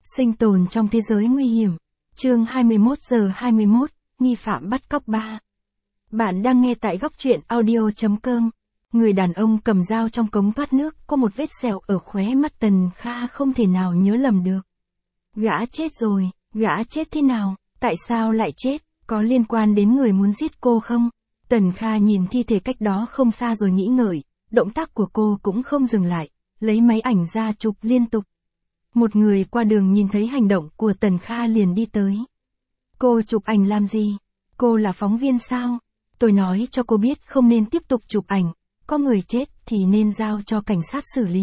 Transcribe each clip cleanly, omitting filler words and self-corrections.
Sinh tồn trong thế giới nguy hiểm. Chương 21 giờ 21, nghi phạm bắt cóc 3. Bạn đang nghe tại góc truyện audio.com. Người đàn ông cầm dao trong cống thoát nước có một vết sẹo ở khóe mắt Tần Kha không thể nào nhớ lầm được. Gã chết rồi, gã chết thế nào, tại sao lại chết, có liên quan đến người muốn giết cô không? Tần Kha nhìn thi thể cách đó không xa rồi nghĩ ngợi, động tác của cô cũng không dừng lại, lấy máy ảnh ra chụp liên tục. Một người qua đường nhìn thấy hành động của Tần Kha liền đi tới. Cô chụp ảnh làm gì? Cô là phóng viên sao? Tôi nói cho cô biết không nên tiếp tục chụp ảnh, có người chết thì nên giao cho cảnh sát xử lý.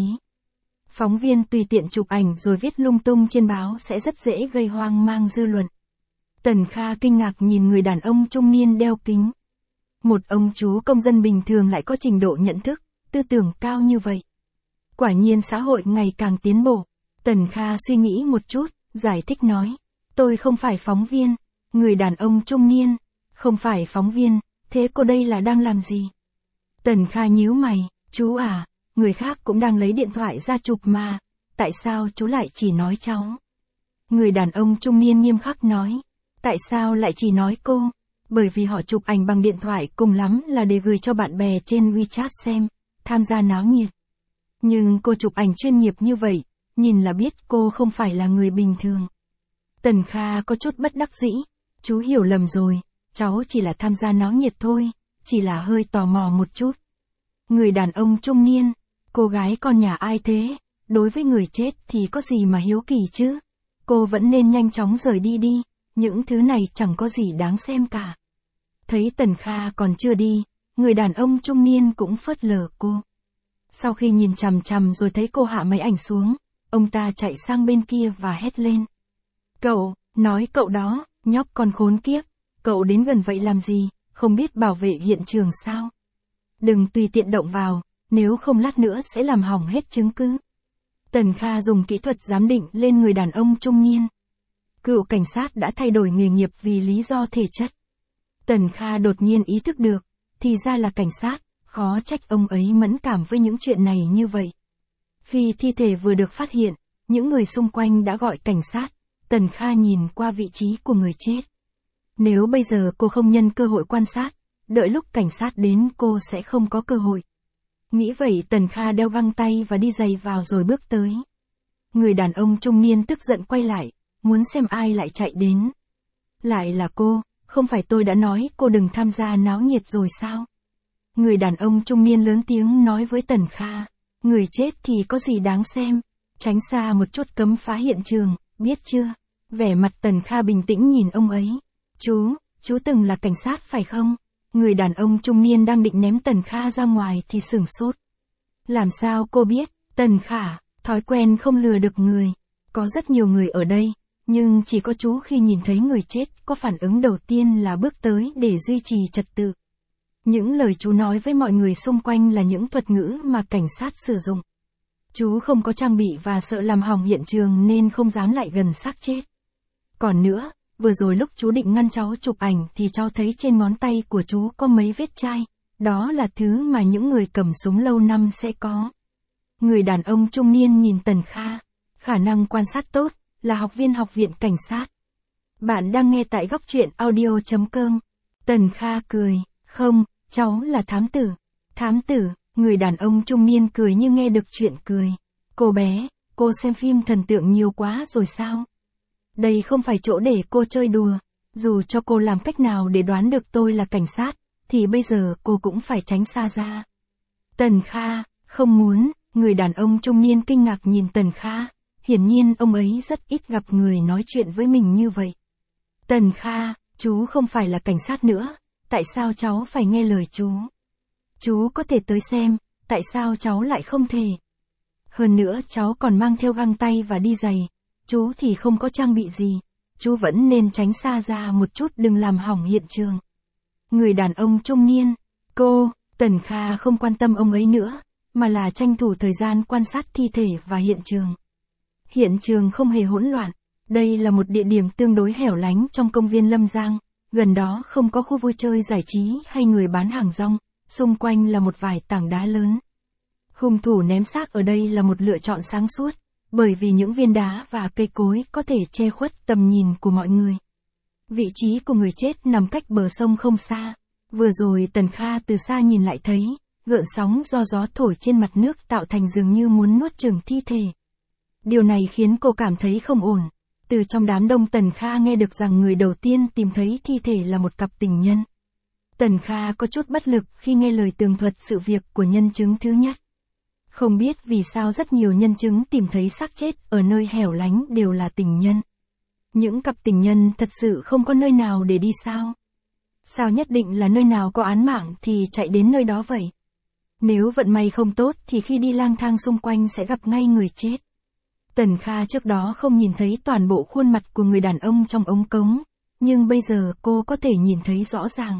Phóng viên tùy tiện chụp ảnh rồi viết lung tung trên báo sẽ rất dễ gây hoang mang dư luận. Tần Kha kinh ngạc nhìn người đàn ông trung niên đeo kính. Một ông chú công dân bình thường lại có trình độ nhận thức, tư tưởng cao như vậy. Quả nhiên xã hội ngày càng tiến bộ. Tần Kha suy nghĩ một chút, giải thích nói. Tôi không phải phóng viên. Người đàn ông trung niên. Không phải phóng viên, thế cô đây là đang làm gì? Tần Kha nhíu mày, chú à, người khác cũng đang lấy điện thoại ra chụp mà. Tại sao chú lại chỉ nói cháu? Người đàn ông trung niên nghiêm khắc nói. Tại sao lại chỉ nói cô? Bởi vì họ chụp ảnh bằng điện thoại cùng lắm là để gửi cho bạn bè trên WeChat xem, tham gia náo nhiệt. Nhưng cô chụp ảnh chuyên nghiệp như vậy, nhìn là biết cô không phải là người bình thường. Tần Kha có chút bất đắc dĩ, chú hiểu lầm rồi, cháu chỉ là tham gia náo nhiệt thôi, chỉ là hơi tò mò một chút. Người đàn ông trung niên, cô gái con nhà ai thế, đối với người chết thì có gì mà hiếu kỳ chứ, cô vẫn nên nhanh chóng rời đi đi, những thứ này chẳng có gì đáng xem cả. Thấy Tần Kha còn chưa đi, người đàn ông trung niên cũng phớt lờ cô. Sau khi nhìn chằm chằm rồi thấy cô hạ máy ảnh xuống, ông ta chạy sang bên kia và hét lên. Cậu, nói cậu đó, nhóc con khốn kiếp, cậu đến gần vậy làm gì, không biết bảo vệ hiện trường sao? Đừng tùy tiện động vào, nếu không lát nữa sẽ làm hỏng hết chứng cứ. Tần Kha dùng kỹ thuật giám định lên người đàn ông trung niên. Cựu cảnh sát đã thay đổi nghề nghiệp vì lý do thể chất. Tần Kha đột nhiên ý thức được, thì ra là cảnh sát, khó trách ông ấy mẫn cảm với những chuyện này như vậy. Khi thi thể vừa được phát hiện, những người xung quanh đã gọi cảnh sát, Tần Kha nhìn qua vị trí của người chết. Nếu bây giờ cô không nhân cơ hội quan sát, đợi lúc cảnh sát đến cô sẽ không có cơ hội. Nghĩ vậy Tần Kha đeo găng tay và đi giày vào rồi bước tới. Người đàn ông trung niên tức giận quay lại, muốn xem ai lại chạy đến. Lại là cô, không phải tôi đã nói cô đừng tham gia náo nhiệt rồi sao? Người đàn ông trung niên lớn tiếng nói với Tần Kha, người chết thì có gì đáng xem, tránh xa một chút cấm phá hiện trường, biết chưa? Vẻ mặt Tần Kha bình tĩnh nhìn ông ấy. Chú từng là cảnh sát phải không? Người đàn ông trung niên đang định ném Tần Kha ra ngoài thì sửng sốt. Làm sao cô biết? Tần Kha, thói quen không lừa được người. Có rất nhiều người ở đây, nhưng chỉ có chú khi nhìn thấy người chết có phản ứng đầu tiên là bước tới để duy trì trật tự. Những lời chú nói với mọi người xung quanh là những thuật ngữ mà cảnh sát sử dụng. Chú không có trang bị và sợ làm hỏng hiện trường nên không dám lại gần xác chết. Còn nữa, vừa rồi lúc chú định ngăn cháu chụp ảnh thì cháu thấy trên ngón tay của chú có mấy vết chai. Đó là thứ mà những người cầm súng lâu năm sẽ có. Người đàn ông trung niên nhìn Tần Kha. Khả năng quan sát tốt, là học viên học viện cảnh sát. Bạn đang nghe tại góc truyện audio.com. Tần Kha cười. Không, cháu là thám tử. Thám tử, người đàn ông trung niên cười như nghe được chuyện cười. Cô bé, cô xem phim thần tượng nhiều quá rồi sao? Đây không phải chỗ để cô chơi đùa. Dù cho cô làm cách nào để đoán được tôi là cảnh sát, thì bây giờ cô cũng phải tránh xa ra. Tần Kha, không muốn, người đàn ông trung niên kinh ngạc nhìn Tần Kha. Hiển nhiên ông ấy rất ít gặp người nói chuyện với mình như vậy. Tần Kha, chú không phải là cảnh sát nữa, tại sao cháu phải nghe lời chú? Chú có thể tới xem, tại sao cháu lại không thể? Hơn nữa cháu còn mang theo găng tay và đi giày, chú thì không có trang bị gì, chú vẫn nên tránh xa ra một chút đừng làm hỏng hiện trường. Người đàn ông trung niên, Tần Kha không quan tâm ông ấy nữa, mà là tranh thủ thời gian quan sát thi thể và hiện trường. Hiện trường không hề hỗn loạn, đây là một địa điểm tương đối hẻo lánh trong công viên Lâm Giang, gần đó không có khu vui chơi giải trí hay người bán hàng rong, xung quanh là một vài tảng đá lớn. Hung thủ ném xác ở đây là một lựa chọn sáng suốt, bởi vì những viên đá và cây cối có thể che khuất tầm nhìn của mọi người. Vị trí của người chết nằm cách bờ sông không xa. Vừa rồi Tần Kha từ xa nhìn lại thấy, gợn sóng do gió thổi trên mặt nước tạo thành dường như muốn nuốt chửng thi thể. Điều này khiến cô cảm thấy không ổn. Từ trong đám đông Tần Kha nghe được rằng người đầu tiên tìm thấy thi thể là một cặp tình nhân. Tần Kha có chút bất lực khi nghe lời tường thuật sự việc của nhân chứng thứ nhất. Không biết vì sao rất nhiều nhân chứng tìm thấy xác chết ở nơi hẻo lánh đều là tình nhân. Những cặp tình nhân thật sự không có nơi nào để đi sao? Sao nhất định là nơi nào có án mạng thì chạy đến nơi đó vậy? Nếu vận may không tốt thì khi đi lang thang xung quanh sẽ gặp ngay người chết. Tần Kha trước đó không nhìn thấy toàn bộ khuôn mặt của người đàn ông trong ống cống, nhưng bây giờ cô có thể nhìn thấy rõ ràng.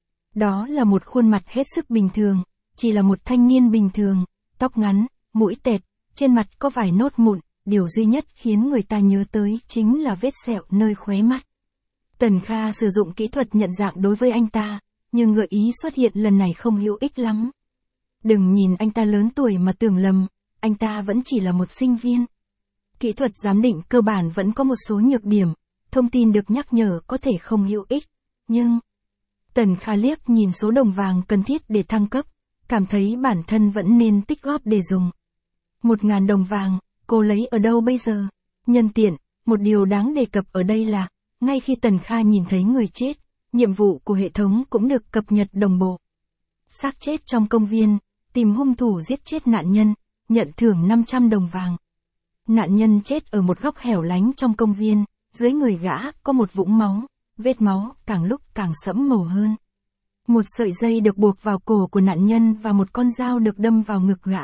Đó là một khuôn mặt hết sức bình thường, chỉ là một thanh niên bình thường, tóc ngắn, mũi tẹt, trên mặt có vài nốt mụn, điều duy nhất khiến người ta nhớ tới chính là vết sẹo nơi khóe mắt. Tần Kha sử dụng kỹ thuật nhận dạng đối với anh ta, nhưng gợi ý xuất hiện lần này không hữu ích lắm. Đừng nhìn anh ta lớn tuổi mà tưởng lầm, anh ta vẫn chỉ là một sinh viên. Kỹ thuật giám định cơ bản vẫn có một số nhược điểm, thông tin được nhắc nhở có thể không hữu ích, nhưng... Tần Kha liếc nhìn số đồng vàng cần thiết để thăng cấp, cảm thấy bản thân vẫn nên tích góp để dùng. 1.000 đồng vàng, cô lấy ở đâu bây giờ? Nhân tiện, một điều đáng đề cập ở đây là, ngay khi Tần Kha nhìn thấy người chết, nhiệm vụ của hệ thống cũng được cập nhật đồng bộ. Xác chết trong công viên, tìm hung thủ giết chết nạn nhân, nhận thưởng 500 đồng vàng. Nạn nhân chết ở một góc hẻo lánh trong công viên, dưới người gã có một vũng máu, vết máu càng lúc càng sẫm màu hơn. Một sợi dây được buộc vào cổ của nạn nhân và một con dao được đâm vào ngực gã.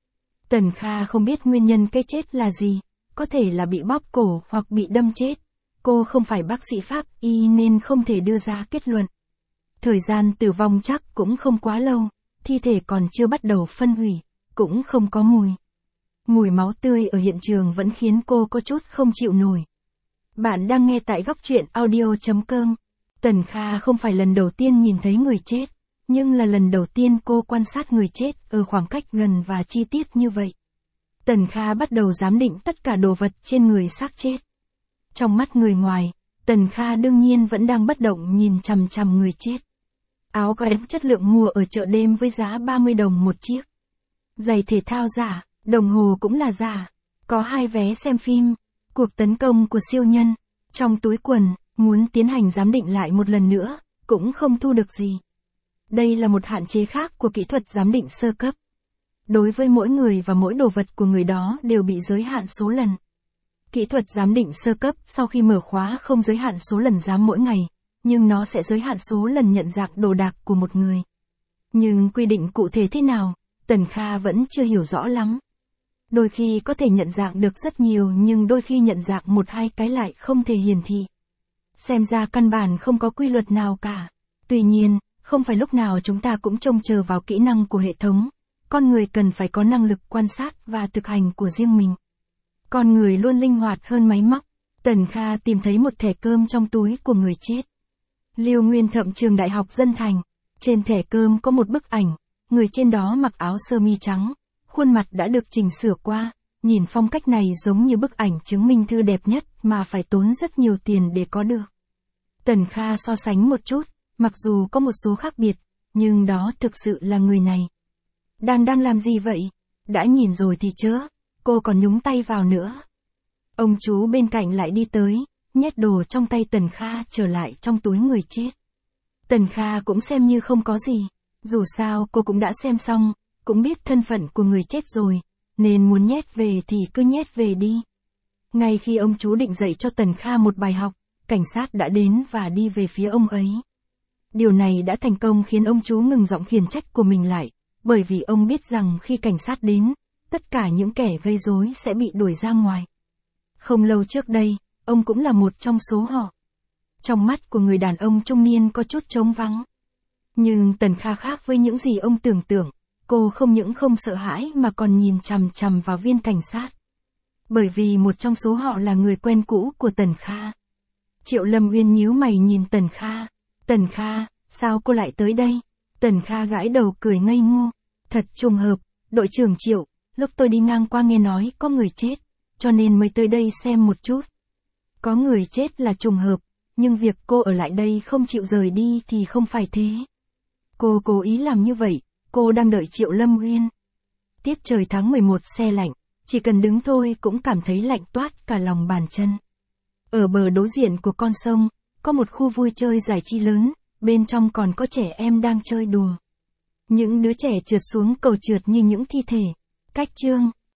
Tần Kha không biết nguyên nhân cái chết là gì, có thể là bị bóp cổ hoặc bị đâm chết. Cô không phải bác sĩ pháp y nên không thể đưa ra kết luận. Thời gian tử vong chắc cũng không quá lâu, thi thể còn chưa bắt đầu phân hủy, cũng không có mùi. Mùi máu tươi ở hiện trường vẫn khiến cô có chút không chịu nổi. Bạn đang nghe tại góc truyện audio.com. Tần Kha không phải lần đầu tiên nhìn thấy người chết, nhưng là lần đầu tiên cô quan sát người chết ở khoảng cách gần và chi tiết như vậy. Tần Kha bắt đầu giám định tất cả đồ vật trên người xác chết. Trong mắt người ngoài, Tần Kha đương nhiên vẫn đang bất động nhìn chằm chằm người chết. Áo kém chất lượng mua ở chợ đêm với giá 30 đồng một chiếc. Giày thể thao giả, đồng hồ cũng là giả. Có 2 vé xem phim, cuộc tấn công của siêu nhân. Trong túi quần, muốn tiến hành giám định lại một lần nữa, cũng không thu được gì. Đây là một hạn chế khác của kỹ thuật giám định sơ cấp. Đối với mỗi người và mỗi đồ vật của người đó đều bị giới hạn số lần. Kỹ thuật giám định sơ cấp sau khi mở khóa không giới hạn số lần giám mỗi ngày, nhưng nó sẽ giới hạn số lần nhận dạng đồ đạc của một người. Nhưng quy định cụ thể thế nào, Tần Kha vẫn chưa hiểu rõ lắm. Đôi khi có thể nhận dạng được rất nhiều nhưng đôi khi nhận dạng 1-2 cái lại không thể hiển thị. Xem ra căn bản không có quy luật nào cả. Tuy nhiên, không phải lúc nào chúng ta cũng trông chờ vào kỹ năng của hệ thống. Con người cần phải có năng lực quan sát và thực hành của riêng mình. Con người luôn linh hoạt hơn máy móc. Tần Kha tìm thấy một thẻ cơm trong túi của người chết. Lưu Nguyên Thậm trường Đại học Dân Thành. Trên thẻ cơm có một bức ảnh, người trên đó mặc áo sơ mi trắng, khuôn mặt đã được chỉnh sửa qua, nhìn phong cách này giống như bức ảnh chứng minh thư đẹp nhất mà phải tốn rất nhiều tiền để có được. Tần Kha so sánh một chút, mặc dù có một số khác biệt, nhưng đó thực sự là người này. Đang làm gì vậy? Đã nhìn rồi thì chớ, cô còn nhúng tay vào nữa. Ông chú bên cạnh lại đi tới, nhét đồ trong tay Tần Kha trở lại trong túi người chết. Tần Kha cũng xem như không có gì, dù sao cô cũng đã xem xong, cũng biết thân phận của người chết rồi, nên muốn nhét về thì cứ nhét về đi. Ngay khi ông chú định dạy cho Tần Kha một bài học, cảnh sát đã đến và đi về phía ông ấy. Điều này đã thành công khiến ông chú ngừng giọng khiển trách của mình lại, bởi vì ông biết rằng khi cảnh sát đến, tất cả những kẻ gây rối sẽ bị đuổi ra ngoài. Không lâu trước đây, ông cũng là một trong số họ. Trong mắt của người đàn ông trung niên có chút trống vắng. Nhưng Tần Kha khác với những gì ông tưởng tượng, cô không những không sợ hãi mà còn nhìn chằm chằm vào viên cảnh sát. Bởi vì một trong số họ là người quen cũ của Tần Kha. Triệu Lâm Uyên nhíu mày nhìn Tần Kha. Tần Kha, sao cô lại tới đây? Tần Kha gãi đầu cười ngây ngô. Thật trùng hợp, đội trưởng Triệu, lúc tôi đi ngang qua nghe nói có người chết, cho nên mới tới đây xem một chút. Có người chết là trùng hợp, nhưng việc cô ở lại đây không chịu rời đi thì không phải thế. Cô cố ý làm như vậy, cô đang đợi Triệu Lâm Uyên. Tiết trời tháng 11 se lạnh, chỉ cần đứng thôi cũng cảm thấy lạnh toát cả lòng bàn chân. Ở bờ đối diện của con sông, có một khu vui chơi giải trí lớn, bên trong còn có trẻ em đang chơi đùa. Những đứa trẻ trượt xuống cầu trượt như những thi thể. Cách chương